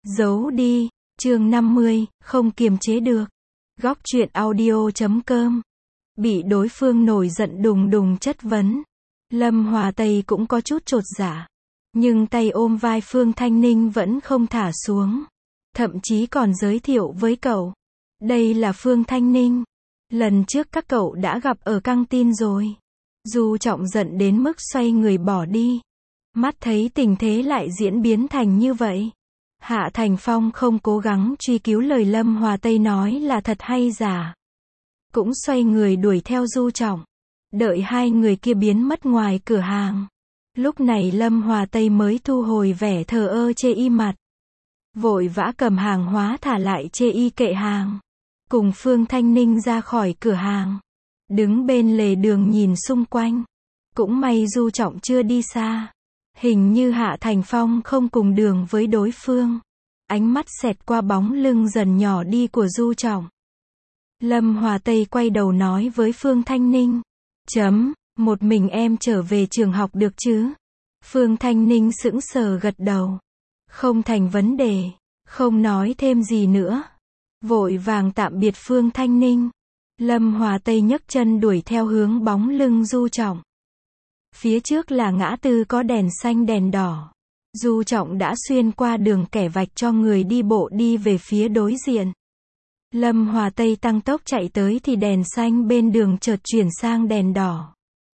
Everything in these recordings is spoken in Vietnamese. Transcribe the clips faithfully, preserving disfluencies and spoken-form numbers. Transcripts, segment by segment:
Giấu đi, chương năm mươi, không kiềm chế được. Góc truyện audio chấm com. Bị đối phương nổi giận đùng đùng chất vấn. Lâm Hòa Tây cũng có chút chột dạ. Nhưng tay ôm vai Phương Thanh Ninh vẫn không thả xuống. Thậm chí còn giới thiệu với cậu. Đây là Phương Thanh Ninh. Lần trước các cậu đã gặp ở căng tin rồi. Du Trọng giận đến mức xoay người bỏ đi. Mắt thấy tình thế lại diễn biến thành như vậy. Hạ Thành Phong không cố gắng truy cứu lời Lâm Hòa Tây nói là thật hay giả. Cũng xoay người đuổi theo Du Trọng. Đợi hai người kia biến mất ngoài cửa hàng. Lúc này Lâm Hòa Tây mới thu hồi vẻ thờ ơ chê y mặt. Vội vã cầm hàng hóa thả lại chê y kệ hàng. Cùng Phương Thanh Ninh ra khỏi cửa hàng. Đứng bên lề đường nhìn xung quanh. Cũng may Du Trọng chưa đi xa. Hình như Hạ Thành Phong không cùng đường với đối phương. Ánh mắt xẹt qua bóng lưng dần nhỏ đi của Du Trọng. Lâm Hòa Tây quay đầu nói với Phương Thanh Ninh. Chấm, một mình em trở về trường học được chứ? Phương Thanh Ninh sững sờ gật đầu. Không thành vấn đề, không nói thêm gì nữa. Vội vàng tạm biệt Phương Thanh Ninh. Lâm Hòa Tây nhấc chân đuổi theo hướng bóng lưng Du Trọng. Phía trước là ngã tư có đèn xanh đèn đỏ. Du Trọng đã xuyên qua đường kẻ vạch cho người đi bộ đi về phía đối diện. Lâm Hòa Tây tăng tốc chạy tới thì đèn xanh bên đường chợt chuyển sang đèn đỏ.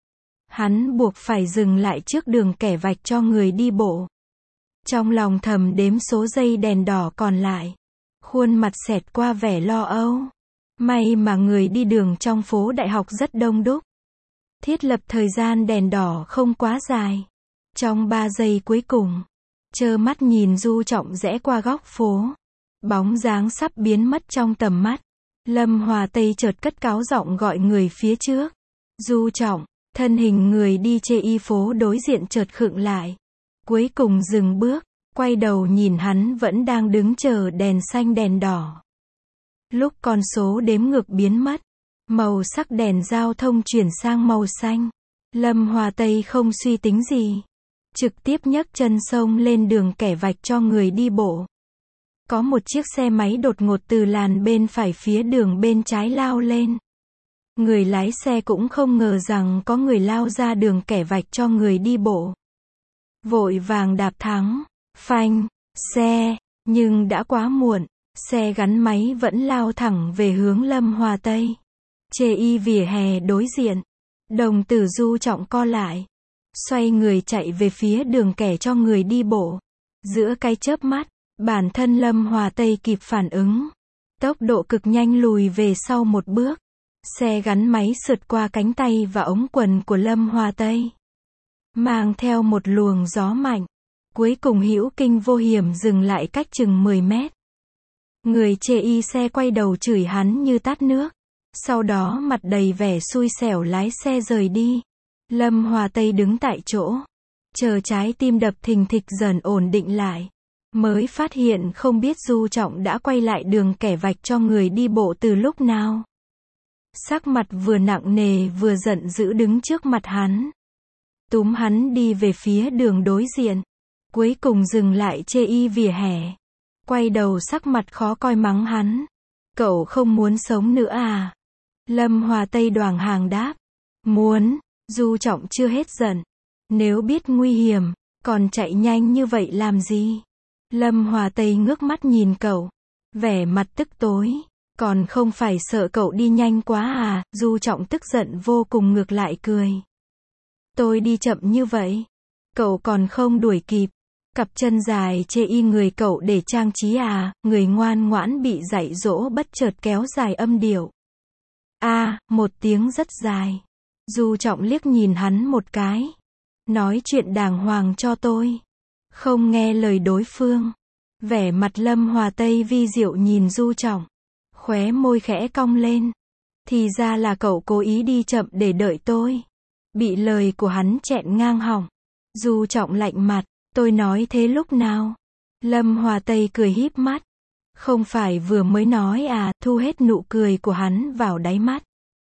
Hắn buộc phải dừng lại trước đường kẻ vạch cho người đi bộ. Trong lòng thầm đếm số giây đèn đỏ còn lại. Khuôn mặt xẹt qua vẻ lo âu. May mà người đi đường trong phố đại học rất đông đúc. Thiết lập thời gian đèn đỏ không quá dài. Trong ba giây cuối cùng, trơ mắt nhìn Du Trọng rẽ qua góc phố. Bóng dáng sắp biến mất trong tầm mắt. Lâm Hòa Tây chợt cất cáu giọng gọi người phía trước. Du Trọng, thân hình người đi chê y phố đối diện chợt khựng lại. Cuối cùng dừng bước, quay đầu nhìn hắn vẫn đang đứng chờ đèn xanh đèn đỏ. Lúc con số đếm ngược biến mất, màu sắc đèn giao thông chuyển sang màu xanh. Lâm Hòa Tây không suy tính gì. Trực tiếp nhấc chân xông lên đường kẻ vạch cho người đi bộ. Có một chiếc xe máy đột ngột từ làn bên phải phía đường bên trái lao lên. Người lái xe cũng không ngờ rằng có người lao ra đường kẻ vạch cho người đi bộ. Vội vàng đạp thắng, phanh, xe, nhưng đã quá muộn. Xe gắn máy vẫn lao thẳng về hướng Lâm Hòa Tây. Chê y vỉa hè đối diện. Đồng tử Du Trọng co lại. Xoay người chạy về phía đường kẻ cho người đi bộ. Giữa cái chớp mắt, bản thân Lâm Hòa Tây kịp phản ứng. Tốc độ cực nhanh lùi về sau một bước. Xe gắn máy sượt qua cánh tay và ống quần của Lâm Hòa Tây. Mang theo một luồng gió mạnh. Cuối cùng hữu kinh vô hiểm dừng lại cách chừng mười mét. Người chê y xe quay đầu chửi hắn như tát nước. Sau đó mặt đầy vẻ xui xẻo lái xe rời đi. Lâm Hòa Tây đứng tại chỗ. Chờ trái tim đập thình thịch dần ổn định lại. Mới phát hiện không biết Du Trọng đã quay lại đường kẻ vạch cho người đi bộ từ lúc nào. Sắc mặt vừa nặng nề vừa giận dữ đứng trước mặt hắn. Túm hắn đi về phía đường đối diện. Cuối cùng dừng lại chê y vỉa hè. Quay đầu sắc mặt khó coi mắng hắn. Cậu không muốn sống nữa à? Lâm Hòa Tây đoàng hàng đáp. Muốn. Du Trọng chưa hết giận. Nếu biết nguy hiểm, còn chạy nhanh như vậy làm gì? Lâm Hòa Tây ngước mắt nhìn cậu. Vẻ mặt tức tối. Còn không phải sợ cậu đi nhanh quá à? Du Trọng tức giận vô cùng ngược lại cười. Tôi đi chậm như vậy. Cậu còn không đuổi kịp. Cặp chân dài chê y người cậu để trang trí à? Người ngoan ngoãn bị dạy dỗ bất chợt kéo dài âm điệu. A, à, một tiếng rất dài. Du Trọng liếc nhìn hắn một cái. Nói chuyện đàng hoàng cho tôi. Không nghe lời đối phương. Vẻ mặt Lâm Hòa Tây vi diệu nhìn Du Trọng. Khóe môi khẽ cong lên. Thì ra là cậu cố ý đi chậm để đợi tôi. Bị lời của hắn chẹn ngang họng. Du Trọng lạnh mặt. Tôi nói thế lúc nào? Lâm Hòa Tây cười híp mắt. Không phải vừa mới nói à? Thu hết nụ cười của hắn vào đáy mắt.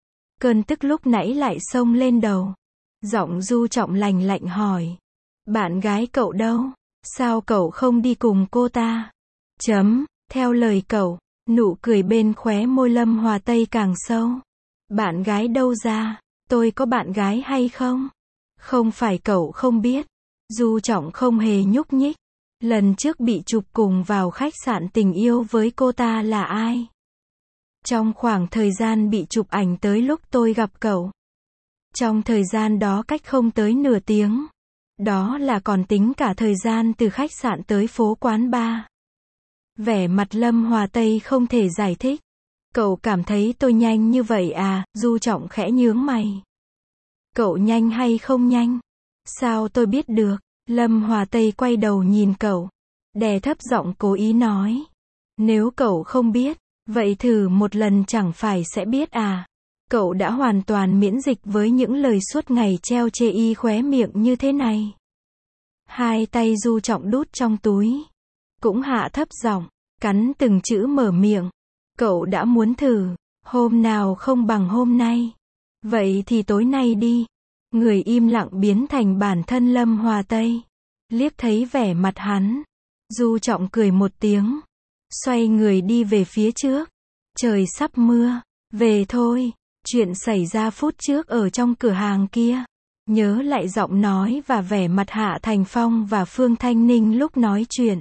Cơn tức lúc nãy lại xông lên đầu. Giọng Du Trọng lành lạnh hỏi. Bạn gái cậu đâu? Sao cậu không đi cùng cô ta? Chấm, theo lời cậu, nụ cười bên khóe môi Lâm Hòa Tây càng sâu. Bạn gái đâu ra? Tôi có bạn gái hay không? Không phải cậu không biết. Du Trọng không hề nhúc nhích. Lần trước bị chụp cùng vào khách sạn tình yêu với cô ta là ai? Trong khoảng thời gian bị chụp ảnh tới lúc tôi gặp cậu. Trong thời gian đó cách không tới nửa tiếng. Đó là còn tính cả thời gian từ khách sạn tới phố quán bar. Vẻ mặt Lâm Hòa Tây không thể giải thích. Cậu cảm thấy tôi nhanh như vậy à? Du Trọng khẽ nhướng mày. Cậu nhanh hay không nhanh? Sao tôi biết được? Lâm Hòa Tây quay đầu nhìn cậu. Đè thấp giọng cố ý nói. Nếu cậu không biết, vậy thử một lần chẳng phải sẽ biết à? Cậu đã hoàn toàn miễn dịch với những lời suốt ngày treo chê y khóe miệng như thế này. Hai tay Du Trọng đút trong túi. Cũng hạ thấp giọng, cắn từng chữ mở miệng. Cậu đã muốn thử, hôm nào không bằng hôm nay. Vậy thì tối nay đi. Người im lặng biến thành bản thân Lâm Hòa Tây. Liếc thấy vẻ mặt hắn. Du Trọng cười một tiếng. Xoay người đi về phía trước. Trời sắp mưa. Về thôi. Chuyện xảy ra phút trước ở trong cửa hàng kia. Nhớ lại giọng nói và vẻ mặt Hạ Thành Phong và Phương Thanh Ninh lúc nói chuyện.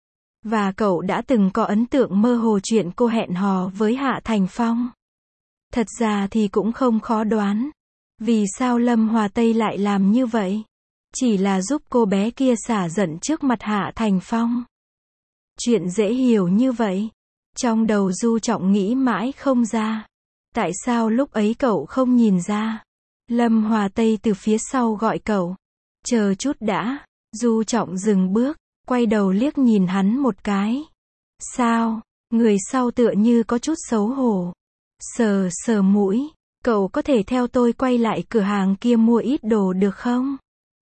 Và cậu đã từng có ấn tượng mơ hồ chuyện cô hẹn hò với Hạ Thành Phong. Thật ra thì cũng không khó đoán. Vì sao Lâm Hòa Tây lại làm như vậy? Chỉ là giúp cô bé kia xả giận trước mặt Hạ Thành Phong. Chuyện dễ hiểu như vậy. Trong đầu Du Trọng nghĩ mãi không ra. Tại sao lúc ấy cậu không nhìn ra? Lâm Hòa Tây từ phía sau gọi cậu. Chờ chút đã. Du Trọng dừng bước, quay đầu liếc nhìn hắn một cái. Sao? Người sau tựa như có chút xấu hổ. Sờ sờ mũi. Cậu có thể theo tôi quay lại cửa hàng kia mua ít đồ được không?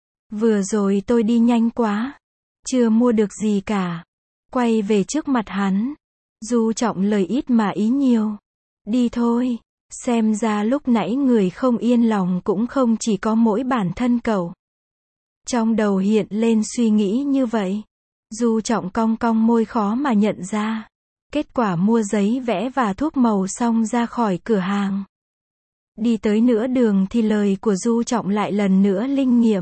Vừa rồi tôi đi nhanh quá. Chưa mua được gì cả. Quay về trước mặt hắn. Du Trọng lời ít mà ý nhiều. Đi thôi. Xem ra lúc nãy người không yên lòng cũng không chỉ có mỗi bản thân cậu. Trong đầu hiện lên suy nghĩ như vậy. Du Trọng cong cong môi khó mà nhận ra. Kết quả mua giấy vẽ và thuốc màu xong ra khỏi cửa hàng. Đi tới nửa đường thì lời của Du Trọng lại lần nữa linh nghiệm.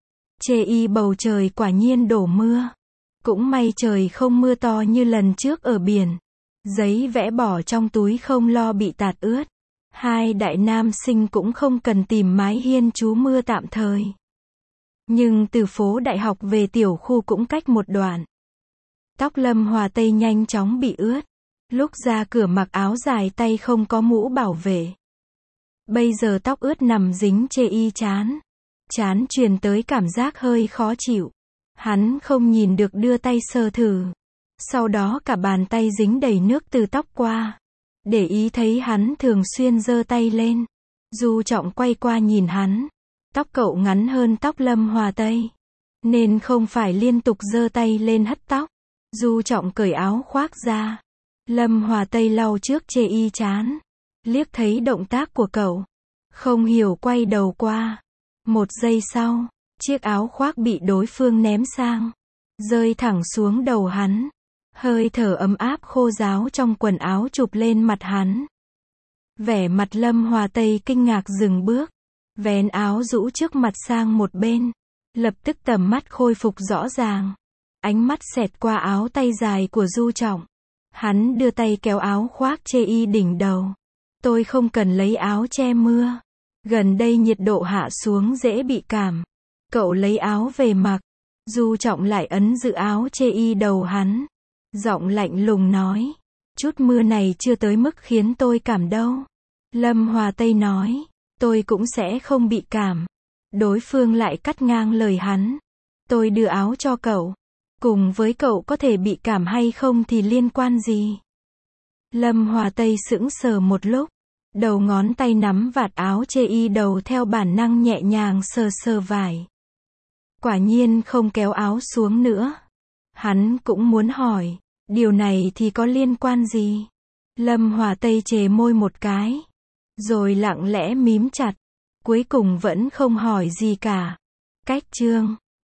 Chê y bầu trời quả nhiên đổ mưa. Cũng may trời không mưa to như lần trước ở biển. Giấy vẽ bỏ trong túi không lo bị tạt ướt. Hai đại nam sinh cũng không cần tìm mái hiên trú mưa tạm thời. Nhưng từ phố đại học về tiểu khu cũng cách một đoạn. Tóc Lâm Hòa Tây nhanh chóng bị ướt. Lúc ra cửa mặc áo dài tay không có mũ bảo vệ. Bây giờ tóc ướt nằm dính chê y chán. Chán truyền tới cảm giác hơi khó chịu. Hắn không nhìn được đưa tay sờ thử. Sau đó cả bàn tay dính đầy nước từ tóc qua. Để ý thấy hắn thường xuyên giơ tay lên. Du Trọng quay qua nhìn hắn. Tóc cậu ngắn hơn tóc Lâm Hòa Tây. Nên không phải liên tục giơ tay lên hất tóc. Du Trọng cởi áo khoác ra. Lâm Hòa Tây lau trước chê y chán. Liếc thấy động tác của cậu. Không hiểu quay đầu qua. Một giây sau, chiếc áo khoác bị đối phương ném sang. Rơi thẳng xuống đầu hắn. Hơi thở ấm áp khô ráo trong quần áo chụp lên mặt hắn. Vẻ mặt Lâm Hòa Tây kinh ngạc dừng bước. Vén áo rũ trước mặt sang một bên. Lập tức tầm mắt khôi phục rõ ràng. Ánh mắt xẹt qua áo tay dài của Du Trọng. Hắn đưa tay kéo áo khoác chê y đỉnh đầu. Tôi không cần lấy áo che mưa. Gần đây nhiệt độ hạ xuống dễ bị cảm. Cậu lấy áo về mặc. Du Trọng lại ấn giữ áo chê y đầu hắn. Giọng lạnh lùng nói. Chút mưa này chưa tới mức khiến tôi cảm đâu. Lâm Hòa Tây nói. Tôi cũng sẽ không bị cảm. Đối phương lại cắt ngang lời hắn. Tôi đưa áo cho cậu. Cùng với cậu có thể bị cảm hay không thì liên quan gì? Lâm Hòa Tây sững sờ một lúc. Đầu ngón tay nắm vạt áo chê y đầu theo bản năng nhẹ nhàng sờ sờ vải. Quả nhiên không kéo áo xuống nữa. Hắn cũng muốn hỏi. Điều này thì có liên quan gì? Lâm Hòa Tây chề môi một cái. Rồi lặng lẽ mím chặt. Cuối cùng vẫn không hỏi gì cả. Cách chương